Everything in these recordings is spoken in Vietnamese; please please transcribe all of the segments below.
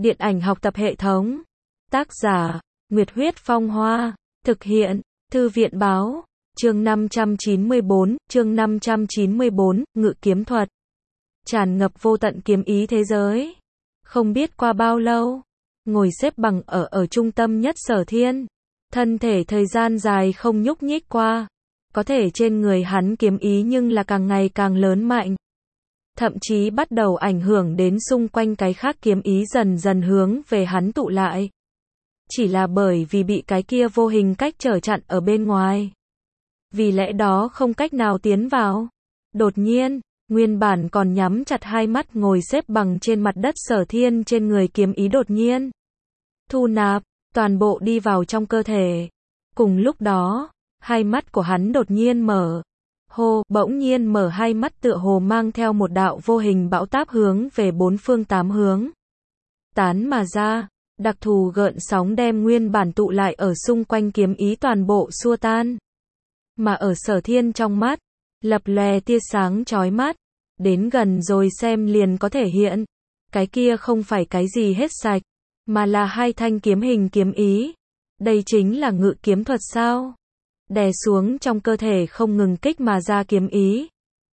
Điện ảnh học tập hệ thống. Tác giả, Nguyệt Huyết Phong Hoa. Thực hiện, Thư viện báo. Chương 594, Ngự kiếm thuật. Tràn ngập vô tận kiếm ý thế giới. Không biết qua bao lâu, ngồi xếp bằng ở trung tâm nhất Sở Thiên. Thân thể thời gian dài không nhúc nhích qua. Có thể trên người hắn kiếm ý nhưng là càng ngày càng lớn mạnh. Thậm chí bắt đầu ảnh hưởng đến xung quanh cái khác kiếm ý dần dần hướng về hắn tụ lại. Chỉ là bởi vì bị cái kia vô hình cách trở chặn ở bên ngoài. Vì lẽ đó không cách nào tiến vào. Đột nhiên, nguyên bản còn nhắm chặt hai mắt ngồi xếp bằng trên mặt đất Sở Thiên trên người kiếm ý đột nhiên thu nạp, toàn bộ đi vào trong cơ thể. Cùng lúc đó, hai mắt của hắn đột nhiên mở. Bỗng nhiên mở hai mắt tựa hồ mang theo một đạo vô hình bão táp hướng về bốn phương tám hướng. Tán mà ra, đặc thù gợn sóng đem nguyên bản tụ lại ở xung quanh kiếm ý toàn bộ xua tan. Mà ở Sở Thiên trong mắt, lập lòe tia sáng chói mắt, đến gần rồi xem liền có thể hiện. Cái kia không phải cái gì hết sạch, mà là hai thanh kiếm hình kiếm ý. Đây chính là ngự kiếm thuật sao? Đè xuống trong cơ thể không ngừng kích mà ra kiếm ý.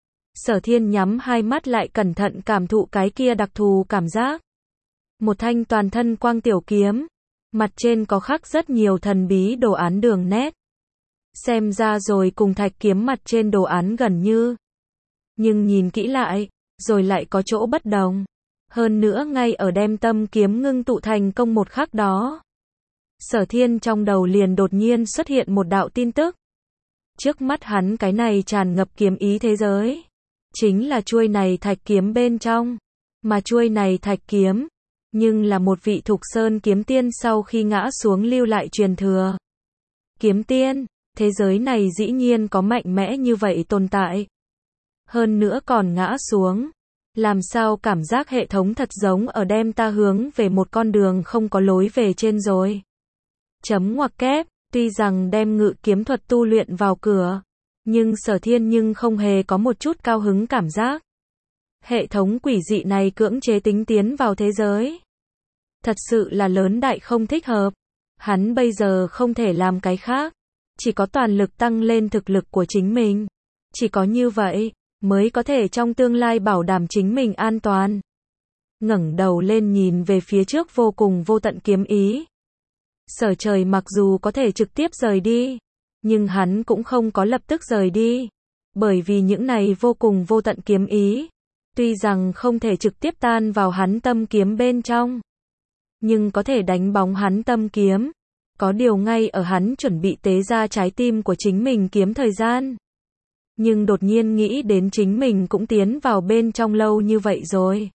Sở Thiên nhắm hai mắt lại cẩn thận cảm thụ cái kia đặc thù cảm giác. Một thanh toàn thân quang tiểu kiếm, mặt trên có khắc rất nhiều thần bí đồ án đường nét. Xem ra rồi cùng thạch kiếm mặt trên đồ án gần như. Nhưng nhìn kỹ lại, rồi lại có chỗ bất đồng. Hơn nữa ngay ở đem tâm kiếm ngưng tụ thành công một khắc đó. Sở Thiên trong đầu liền đột nhiên xuất hiện một đạo tin tức. Trước mắt hắn cái này tràn ngập kiếm ý thế giới. Chính là chuôi này thạch kiếm bên trong. Mà chuôi này thạch kiếm, nhưng là một vị Thục Sơn kiếm tiên sau khi ngã xuống lưu lại truyền thừa. Kiếm tiên, thế giới này dĩ nhiên có mạnh mẽ như vậy tồn tại. Hơn nữa còn ngã xuống. Làm sao cảm giác hệ thống thật giống ở đem ta hướng về một con đường không có lối về trên rồi. Ngoặc kép, tuy rằng đem ngự kiếm thuật tu luyện vào cửa, nhưng Sở Thiên nhưng không hề có một chút cao hứng cảm giác. Hệ thống quỷ dị này cưỡng chế tính tiến vào thế giới. Thật sự là lớn đại không thích hợp. Hắn bây giờ không thể làm cái khác. Chỉ có toàn lực tăng lên thực lực của chính mình. Chỉ có như vậy, mới có thể trong tương lai bảo đảm chính mình an toàn. Ngẩng đầu lên nhìn về phía trước vô cùng vô tận kiếm ý. Sở Trời mặc dù có thể trực tiếp rời đi, nhưng hắn cũng không có lập tức rời đi. Bởi vì những này vô cùng vô tận kiếm ý, tuy rằng không thể trực tiếp tan vào hắn tâm kiếm bên trong, nhưng có thể đánh bóng hắn tâm kiếm. Có điều ngay ở hắn chuẩn bị tế ra trái tim của chính mình kiếm thời gian. Nhưng đột nhiên nghĩ đến chính mình cũng tiến vào bên trong lâu như vậy rồi.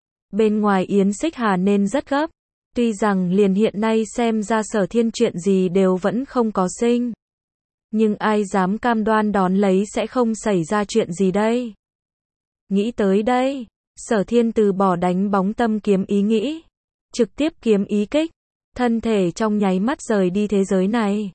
Bên ngoài Yến Xích Hà nên rất gấp. Tuy rằng liền hiện nay xem ra Sở Thiên chuyện gì đều vẫn không có sinh. Nhưng ai dám cam đoan đón lấy sẽ không xảy ra chuyện gì đây. Nghĩ tới đây, Sở Thiên từ bỏ đánh bóng tâm kiếm ý nghĩ. Trực tiếp kiếm ý kích. Thân thể trong nháy mắt rời đi thế giới này.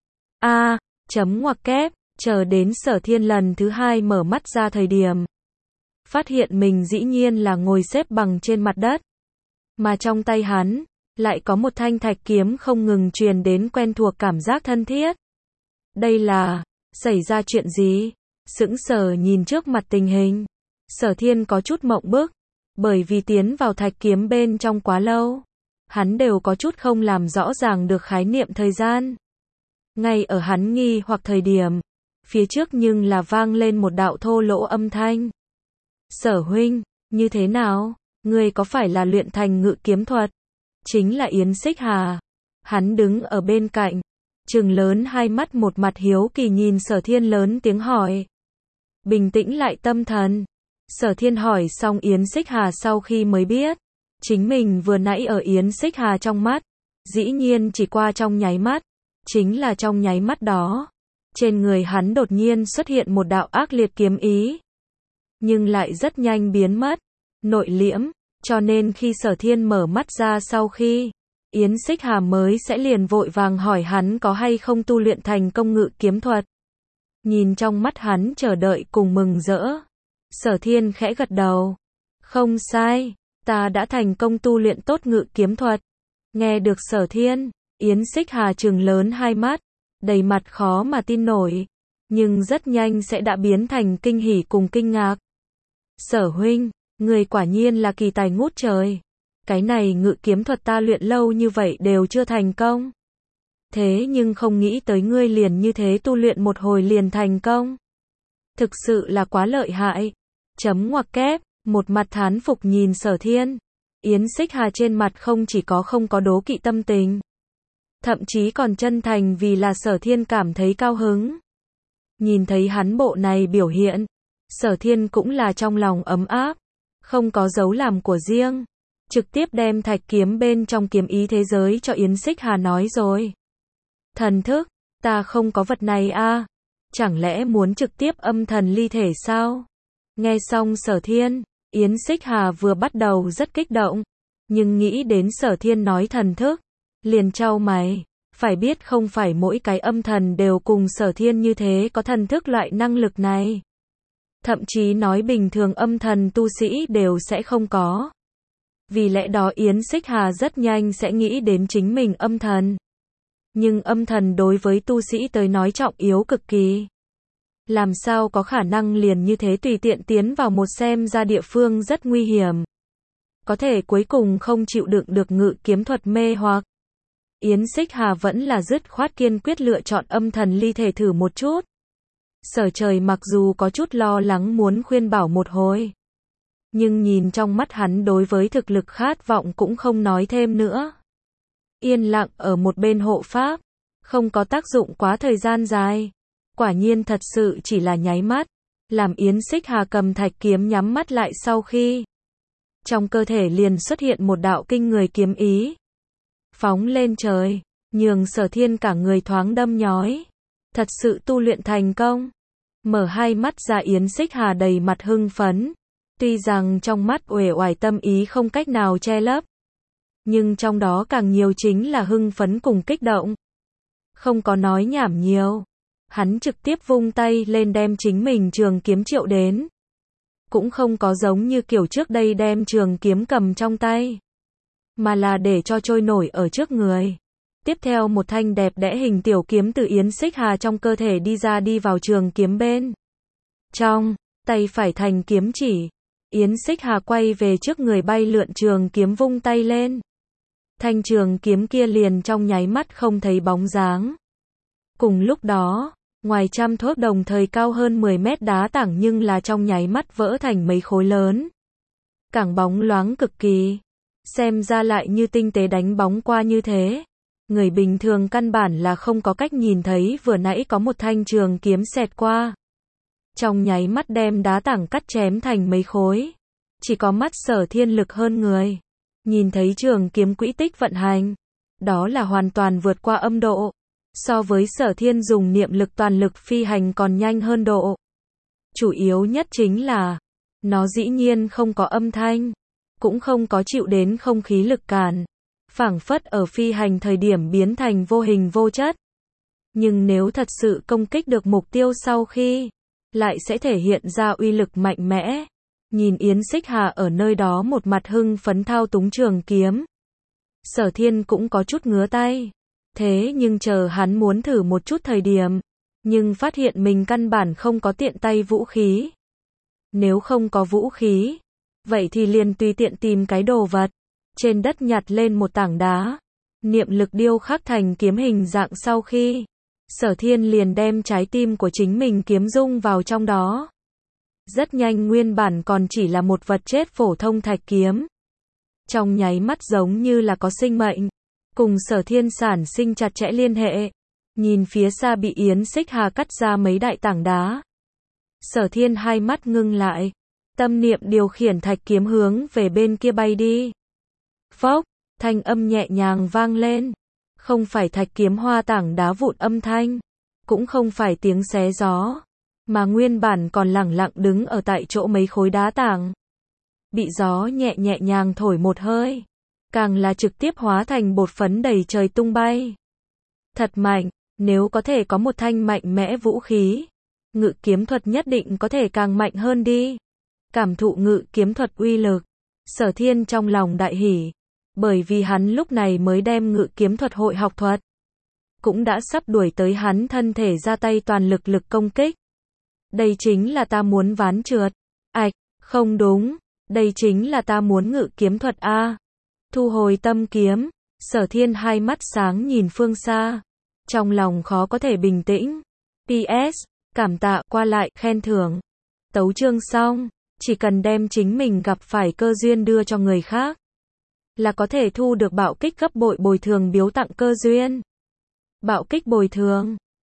Ngoặc kép, chờ đến Sở Thiên lần thứ hai mở mắt ra thời điểm. Phát hiện mình dĩ nhiên là ngồi xếp bằng trên mặt đất. Mà trong tay hắn, lại có một thanh thạch kiếm không ngừng truyền đến quen thuộc cảm giác thân thiết. Đây là, xảy ra chuyện gì? Sững sờ nhìn trước mặt tình hình. Sở Thiên có chút mộng bức, bởi vì tiến vào thạch kiếm bên trong quá lâu. Hắn đều có chút không làm rõ ràng được khái niệm thời gian. Ngay ở hắn nghi hoặc thời điểm, phía trước nhưng là vang lên một đạo thô lỗ âm thanh. Sở huynh, như thế nào? Ngươi có phải là luyện thành ngự kiếm thuật? Chính là Yến Xích Hà. Hắn đứng ở bên cạnh, trừng lớn hai mắt một mặt hiếu kỳ nhìn Sở Thiên lớn tiếng hỏi. Bình tĩnh lại tâm thần. Sở Thiên hỏi xong Yến Xích Hà sau khi mới biết. Chính mình vừa nãy ở Yến Xích Hà trong mắt. Dĩ nhiên chỉ qua trong nháy mắt. Chính là trong nháy mắt đó. Trên người hắn đột nhiên xuất hiện một đạo ác liệt kiếm ý. Nhưng lại rất nhanh biến mất. Nội liễm. Cho nên khi Sở Thiên mở mắt ra sau khi, Yến Xích Hà mới sẽ liền vội vàng hỏi hắn có hay không tu luyện thành công ngự kiếm thuật. Nhìn trong mắt hắn chờ đợi cùng mừng rỡ. Sở Thiên khẽ gật đầu. Không sai, Ta đã thành công tu luyện tốt ngự kiếm thuật. Nghe được Sở Thiên, Yến Xích Hà trừng lớn hai mắt, đầy mặt khó mà tin nổi, nhưng rất nhanh sẽ đã biến thành kinh hỉ cùng kinh ngạc. Sở huynh, người quả nhiên là kỳ tài ngút trời. Cái này ngự kiếm thuật ta luyện lâu như vậy đều chưa thành công. Thế nhưng không nghĩ tới ngươi liền như thế tu luyện một hồi liền thành công. Thực sự là quá lợi hại. Chấm ngoặc kép, một mặt thán phục nhìn Sở Thiên. Yến Xích Hà trên mặt không chỉ có không có đố kỵ tâm tình, thậm chí còn chân thành vì là Sở Thiên cảm thấy cao hứng. Nhìn thấy hắn bộ này biểu hiện, Sở Thiên cũng là trong lòng ấm áp, không có dấu làm của riêng, trực tiếp đem thạch kiếm bên trong kiếm ý thế giới cho Yến Xích Hà nói rồi. Thần thức, ta không có vật này a, chẳng lẽ muốn trực tiếp âm thần ly thể sao? Nghe xong Sở Thiên, Yến Xích Hà vừa bắt đầu rất kích động, nhưng nghĩ đến Sở Thiên nói thần thức, liền chau mày, phải biết không phải mỗi cái âm thần đều cùng Sở Thiên như thế có thần thức loại năng lực này. Thậm chí nói bình thường âm thần tu sĩ đều sẽ không có. Vì lẽ đó Yến Xích Hà rất nhanh sẽ nghĩ đến chính mình âm thần. Nhưng âm thần đối với tu sĩ tới nói trọng yếu cực kỳ. Làm sao có khả năng liền như thế tùy tiện tiến vào một xem ra địa phương rất nguy hiểm. Có thể cuối cùng không chịu đựng được ngự kiếm thuật mê hoặc. Yến Xích Hà vẫn là dứt khoát kiên quyết lựa chọn âm thần ly thể thử một chút. Sở Trời mặc dù có chút lo lắng muốn khuyên bảo một hồi, nhưng nhìn trong mắt hắn đối với thực lực khát vọng cũng không nói thêm nữa. Yên lặng ở một bên hộ pháp, không có tác dụng quá thời gian dài. Quả nhiên thật sự chỉ là nháy mắt, làm Yến Xích Hà cầm thạch kiếm nhắm mắt lại sau khi trong cơ thể liền xuất hiện một đạo kinh người kiếm ý. Phóng lên trời, nhường Sở Thiên cả người thoáng đâm nhói. Thật sự tu luyện thành công. Mở hai mắt ra Yến Xích Hà đầy mặt hưng phấn. Tuy rằng trong mắt uể oải tâm ý không cách nào che lấp, nhưng trong đó càng nhiều chính là hưng phấn cùng kích động. Không có nói nhảm nhiều. Hắn trực tiếp vung tay lên đem chính mình trường kiếm triệu đến. Cũng không có giống như kiểu trước đây đem trường kiếm cầm trong tay, mà là để cho trôi nổi ở trước người. Tiếp theo một thanh đẹp đẽ hình tiểu kiếm từ Yến Xích Hà trong cơ thể đi ra đi vào trường kiếm bên trong, tay phải thành kiếm chỉ. Yến Xích Hà quay về trước người bay lượn trường kiếm vung tay lên. Thanh trường kiếm kia liền trong nháy mắt không thấy bóng dáng. Cùng lúc đó, ngoài trăm thước đồng thời cao hơn 10 mét đá tảng nhưng là trong nháy mắt vỡ thành mấy khối lớn. Cảng bóng loáng cực kỳ. Xem ra lại như tinh tế đánh bóng qua như thế. Người bình thường căn bản là không có cách nhìn thấy vừa nãy có một thanh trường kiếm xẹt qua. Trong nháy mắt đem đá tảng cắt chém thành mấy khối. Chỉ có mắt Sở Thiên lực hơn người. Nhìn thấy trường kiếm quỹ tích vận hành. Đó là hoàn toàn vượt qua âm độ. So với Sở Thiên dùng niệm lực toàn lực phi hành còn nhanh hơn độ. Chủ yếu nhất chính là, nó dĩ nhiên không có âm thanh, cũng không có chịu đến không khí lực cản. Phảng phất ở phi hành thời điểm biến thành vô hình vô chất. Nhưng nếu thật sự công kích được mục tiêu sau khi, lại sẽ thể hiện ra uy lực mạnh mẽ. Nhìn Yến Xích Hà ở nơi đó một mặt hưng phấn thao túng trường kiếm. Sở Thiên cũng có chút ngứa tay. Thế nhưng chờ hắn muốn thử một chút thời điểm, nhưng phát hiện mình căn bản không có tiện tay vũ khí. Nếu không có vũ khí, vậy thì liền tùy tiện tìm cái đồ vật. Trên đất nhặt lên một tảng đá, niệm lực điêu khắc thành kiếm hình dạng sau khi, Sở Thiên liền đem trái tim của chính mình kiếm dung vào trong đó. Rất nhanh nguyên bản còn chỉ là một vật chết phổ thông thạch kiếm. Trong nháy mắt giống như là có sinh mệnh, cùng Sở Thiên sản sinh chặt chẽ liên hệ. Nhìn phía xa bị Yến Xích Hà cắt ra mấy đại tảng đá. Sở Thiên hai mắt ngưng lại, tâm niệm điều khiển thạch kiếm hướng về bên kia bay đi. Phốc, thanh âm nhẹ nhàng vang lên. Không phải thạch kiếm hoa tảng đá vụn âm thanh, cũng không phải tiếng xé gió, mà nguyên bản còn lẳng lặng đứng ở tại chỗ mấy khối đá tảng. Bị gió nhẹ nhàng thổi một hơi, càng là trực tiếp hóa thành bột phấn đầy trời tung bay. Thật mạnh, nếu có thể có một thanh mạnh mẽ vũ khí, ngự kiếm thuật nhất định có thể càng mạnh hơn đi. Cảm thụ ngự kiếm thuật uy lực, Sở Thiên trong lòng đại hỉ, bởi vì hắn lúc này mới đem ngự kiếm thuật hội học thuật, cũng đã sắp đuổi tới hắn thân thể ra tay toàn lực lực công kích. Đây chính là ta muốn ván trượt. Ảch, không đúng, đây chính là ta muốn ngự kiếm thuật a. Thu hồi tâm kiếm, Sở Thiên hai mắt sáng nhìn phương xa, trong lòng khó có thể bình tĩnh. PS, cảm tạ qua lại khen thưởng. Tấu chương xong, chỉ cần đem chính mình gặp phải cơ duyên đưa cho người khác, là có thể thu được bạo kích gấp bội bồi thường biếu tặng cơ duyên. Bạo kích bồi thường